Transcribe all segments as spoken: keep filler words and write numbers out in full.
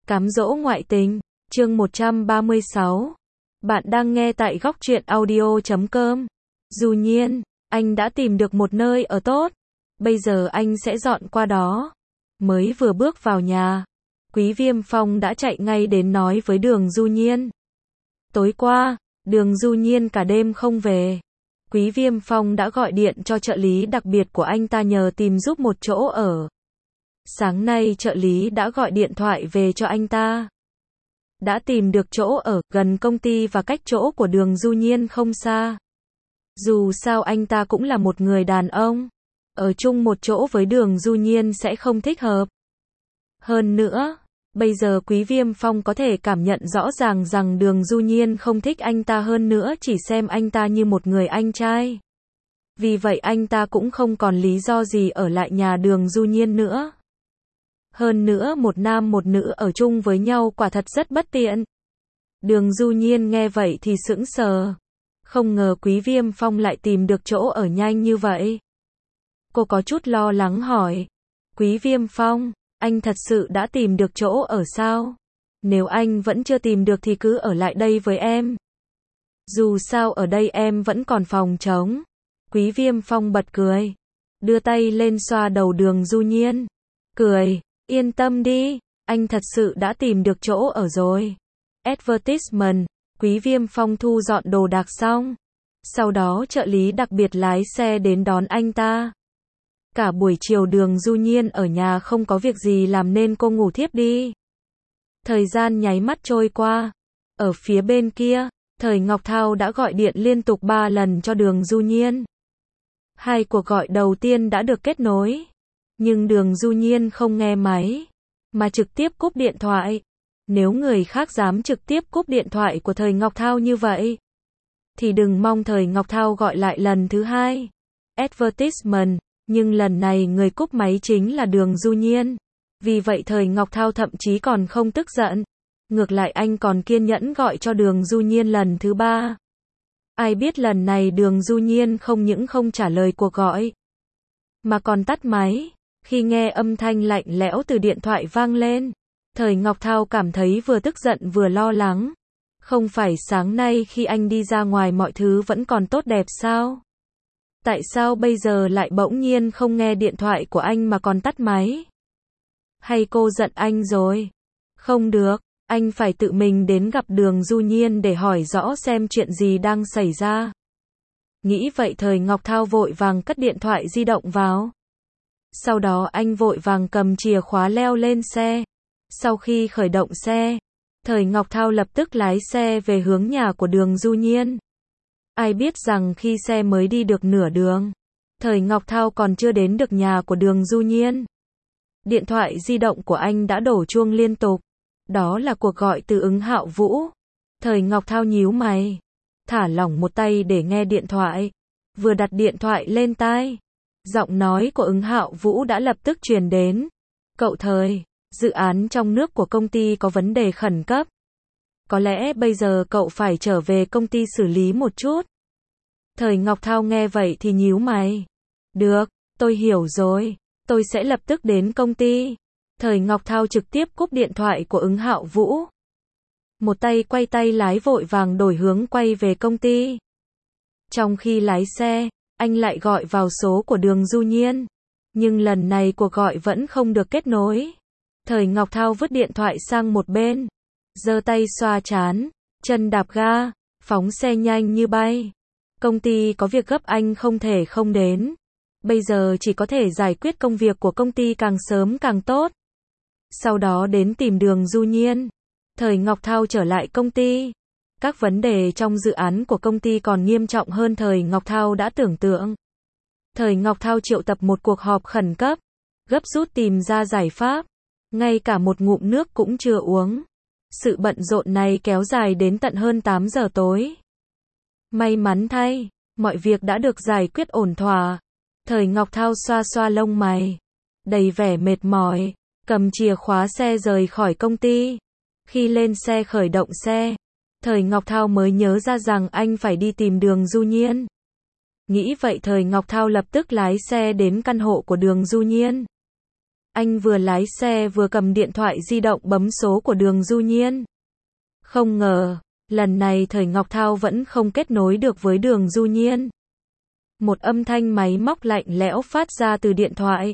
Cám dỗ ngoại tình, chương một trăm ba mươi sáu. Bạn đang nghe tại góc truyện audio chấm com. Du Nhiên, anh đã tìm được một nơi ở tốt. Bây giờ anh sẽ dọn qua đó. Mới vừa bước vào nhà, Quý Viêm Phong đã chạy ngay đến nói với Đường Du Nhiên. Tối qua, Đường Du Nhiên cả đêm không về. Quý Viêm Phong đã gọi điện cho trợ lý đặc biệt của anh ta nhờ tìm giúp một chỗ ở. Sáng nay trợ lý đã gọi điện thoại về cho anh ta. Đã tìm được chỗ ở, gần công ty và cách chỗ của Đường Du Nhiên không xa. Dù sao anh ta cũng là một người đàn ông. Ở chung một chỗ với Đường Du Nhiên sẽ không thích hợp. Hơn nữa, bây giờ Quý Viêm Phong có thể cảm nhận rõ ràng rằng Đường Du Nhiên không thích anh ta, hơn nữa chỉ xem anh ta như một người anh trai. Vì vậy anh ta cũng không còn lý do gì ở lại nhà Đường Du Nhiên nữa. Hơn nữa một nam một nữ ở chung với nhau quả thật rất bất tiện. Đường Du Nhiên nghe vậy thì sững sờ. Không ngờ Quý Viêm Phong lại tìm được chỗ ở nhanh như vậy. Cô có chút lo lắng hỏi. Quý Viêm Phong, anh thật sự đã tìm được chỗ ở sao? Nếu anh vẫn chưa tìm được thì cứ ở lại đây với em. Dù sao ở đây em vẫn còn phòng trống. Quý Viêm Phong bật cười. Đưa tay lên xoa đầu Đường Du Nhiên. Cười. Yên tâm đi, anh thật sự đã tìm được chỗ ở rồi. Advertisement, Quý Viêm Phong thu dọn đồ đạc xong. Sau đó trợ lý đặc biệt lái xe đến đón anh ta. Cả buổi chiều Đường Du Nhiên ở nhà không có việc gì làm nên cô ngủ thiếp đi. Thời gian nháy mắt trôi qua. Ở phía bên kia, Thời Ngọc Thao đã gọi điện liên tục ba lần cho Đường Du Nhiên. Hai cuộc gọi đầu tiên đã được kết nối. Nhưng Đường Du Nhiên không nghe máy, mà trực tiếp cúp điện thoại. Nếu người khác dám trực tiếp cúp điện thoại của Thời Ngọc Thao như vậy, thì đừng mong Thời Ngọc Thao gọi lại lần thứ hai. Advertisement, nhưng lần này người cúp máy chính là Đường Du Nhiên. Vì vậy Thời Ngọc Thao thậm chí còn không tức giận. Ngược lại anh còn kiên nhẫn gọi cho Đường Du Nhiên lần thứ ba. Ai biết lần này Đường Du Nhiên không những không trả lời cuộc gọi, mà còn tắt máy. Khi nghe âm thanh lạnh lẽo từ điện thoại vang lên, Thời Ngọc Thao cảm thấy vừa tức giận vừa lo lắng. Không phải sáng nay khi anh đi ra ngoài mọi thứ vẫn còn tốt đẹp sao? Tại sao bây giờ lại bỗng nhiên không nghe điện thoại của anh mà còn tắt máy? Hay cô giận anh rồi? Không được, anh phải tự mình đến gặp Đường Du Nhiên để hỏi rõ xem chuyện gì đang xảy ra. Nghĩ vậy Thời Ngọc Thao vội vàng cất điện thoại di động vào. Sau đó anh vội vàng cầm chìa khóa leo lên xe. Sau khi khởi động xe, Thời Ngọc Thao lập tức lái xe về hướng nhà của Đường Du Nhiên. Ai biết rằng khi xe mới đi được nửa đường, Thời Ngọc Thao còn chưa đến được nhà của Đường Du Nhiên. Điện thoại di động của anh đã đổ chuông liên tục. Đó là cuộc gọi từ Ứng Hạo Vũ. Thời Ngọc Thao nhíu mày, thả lỏng một tay để nghe điện thoại. Vừa đặt điện thoại lên tai, giọng nói của Ứng Hạo Vũ đã lập tức truyền đến. Cậu Thời, dự án trong nước của công ty có vấn đề khẩn cấp. Có lẽ bây giờ cậu phải trở về công ty xử lý một chút. Thời Ngọc Thao nghe vậy thì nhíu mày. Được, tôi hiểu rồi, tôi sẽ lập tức đến công ty. Thời Ngọc Thao trực tiếp cúp điện thoại của Ứng Hạo Vũ. Một tay quay tay lái vội vàng đổi hướng quay về công ty. Trong khi lái xe, anh lại gọi vào số của Đường Du Nhiên. Nhưng lần này cuộc gọi vẫn không được kết nối. Thời Ngọc Thao vứt điện thoại sang một bên, giơ tay xoa trán, chân đạp ga, phóng xe nhanh như bay. Công ty có việc gấp anh không thể không đến. Bây giờ chỉ có thể giải quyết công việc của công ty càng sớm càng tốt. Sau đó đến tìm Đường Du Nhiên. Thời Ngọc Thao trở lại công ty. Các vấn đề trong dự án của công ty còn nghiêm trọng hơn Thời Ngọc Thao đã tưởng tượng. Thời Ngọc Thao triệu tập một cuộc họp khẩn cấp, gấp rút tìm ra giải pháp. Ngay cả một ngụm nước cũng chưa uống. Sự bận rộn này kéo dài đến tận hơn tám giờ tối. May mắn thay, mọi việc đã được giải quyết ổn thỏa. Thời Ngọc Thao xoa xoa lông mày, đầy vẻ mệt mỏi, cầm chìa khóa xe rời khỏi công ty. Khi lên xe khởi động xe, Thời Ngọc Thao mới nhớ ra rằng anh phải đi tìm Đường Du Nhiên. Nghĩ vậy Thời Ngọc Thao lập tức lái xe đến căn hộ của Đường Du Nhiên. Anh vừa lái xe vừa cầm điện thoại di động bấm số của Đường Du Nhiên. Không ngờ, lần này Thời Ngọc Thao vẫn không kết nối được với Đường Du Nhiên. Một âm thanh máy móc lạnh lẽo phát ra từ điện thoại.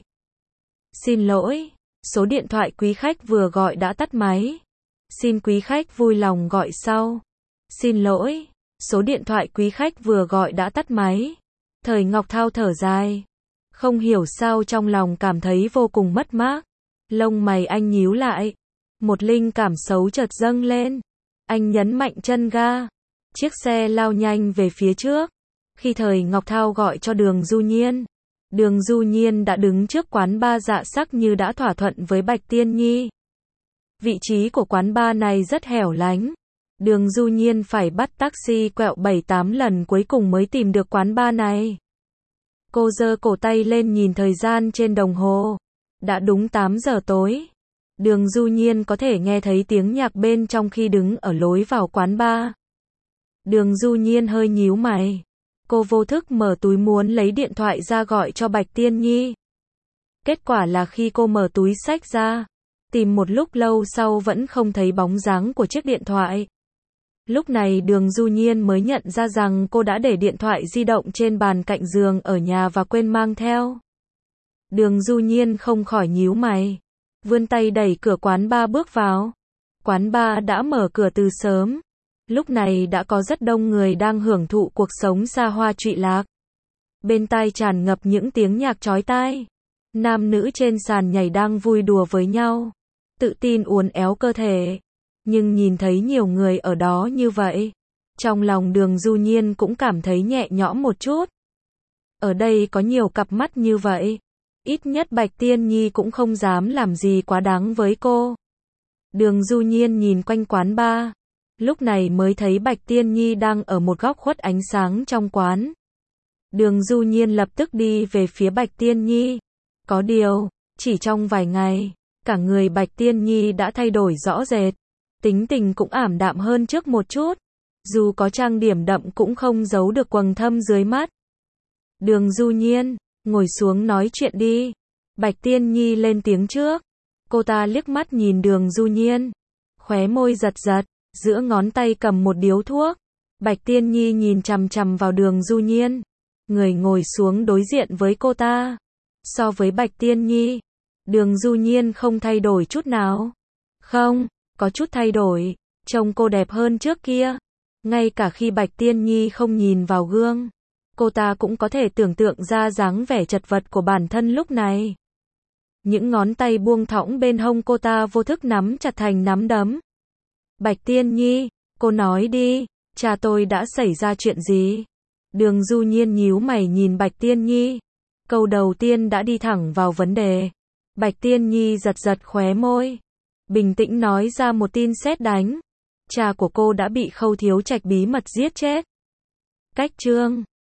Xin lỗi, số điện thoại quý khách vừa gọi đã tắt máy. Xin quý khách vui lòng gọi sau. Xin lỗi, số điện thoại quý khách vừa gọi đã tắt máy. Thời Ngọc Thao thở dài. Không hiểu sao trong lòng cảm thấy vô cùng mất mát. Lông mày anh nhíu lại. Một linh cảm xấu chợt dâng lên. Anh nhấn mạnh chân ga. Chiếc xe lao nhanh về phía trước. Khi Thời Ngọc Thao gọi cho Đường Du Nhiên, Đường Du Nhiên đã đứng trước quán bar Dạ Sắc như đã thỏa thuận với Bạch Tiên Nhi. Vị trí của quán bar này rất hẻo lánh. Đường Du Nhiên phải bắt taxi quẹo bảy tám lần cuối cùng mới tìm được quán bar này. Cô giơ cổ tay lên nhìn thời gian trên đồng hồ. Đã đúng tám giờ tối. Đường Du Nhiên có thể nghe thấy tiếng nhạc bên trong khi đứng ở lối vào quán bar. Đường Du Nhiên hơi nhíu mày. Cô vô thức mở túi muốn lấy điện thoại ra gọi cho Bạch Tiên Nhi. Kết quả là khi cô mở túi xách ra, tìm một lúc lâu sau vẫn không thấy bóng dáng của chiếc điện thoại. Lúc này Đường Du Nhiên mới nhận ra rằng cô đã để điện thoại di động trên bàn cạnh giường ở nhà và quên mang theo. Đường Du Nhiên không khỏi nhíu mày, vươn tay đẩy cửa quán bar bước vào. Quán bar đã mở cửa từ sớm. Lúc này đã có rất đông người đang hưởng thụ cuộc sống xa hoa trụy lạc. Bên tai tràn ngập những tiếng nhạc chói tai. Nam nữ trên sàn nhảy đang vui đùa với nhau, tự tin uốn éo cơ thể. Nhưng nhìn thấy nhiều người ở đó như vậy, trong lòng Đường Du Nhiên cũng cảm thấy nhẹ nhõm một chút. Ở đây có nhiều cặp mắt như vậy, ít nhất Bạch Tiên Nhi cũng không dám làm gì quá đáng với cô. Đường Du Nhiên nhìn quanh quán bar, lúc này mới thấy Bạch Tiên Nhi đang ở một góc khuất ánh sáng trong quán. Đường Du Nhiên lập tức đi về phía Bạch Tiên Nhi. Có điều, chỉ trong vài ngày, cả người Bạch Tiên Nhi đã thay đổi rõ rệt. Tính tình cũng ảm đạm hơn trước một chút. Dù có trang điểm đậm cũng không giấu được quầng thâm dưới mắt. Đường Du Nhiên, ngồi xuống nói chuyện đi. Bạch Tiên Nhi lên tiếng trước. Cô ta liếc mắt nhìn Đường Du Nhiên, khóe môi giật giật, giữa ngón tay cầm một điếu thuốc. Bạch Tiên Nhi nhìn chằm chằm vào Đường Du Nhiên. Người ngồi xuống đối diện với cô ta. So với Bạch Tiên Nhi, Đường Du Nhiên không thay đổi chút nào. Không, có chút thay đổi, trông cô đẹp hơn trước kia. Ngay cả khi Bạch Tiên Nhi không nhìn vào gương, cô ta cũng có thể tưởng tượng ra dáng vẻ chật vật của bản thân lúc này. Những ngón tay buông thõng bên hông cô ta vô thức nắm chặt thành nắm đấm. Bạch Tiên Nhi, cô nói đi, cha tôi đã xảy ra chuyện gì? Đường Du Nhiên nhíu mày nhìn Bạch Tiên Nhi. Câu đầu tiên đã đi thẳng vào vấn đề. Bạch Tiên Nhi giật giật khóe môi, bình tĩnh nói ra một tin sét đánh. Cha của cô đã bị Khâu Thiếu Trạch bí mật giết chết. Cách chương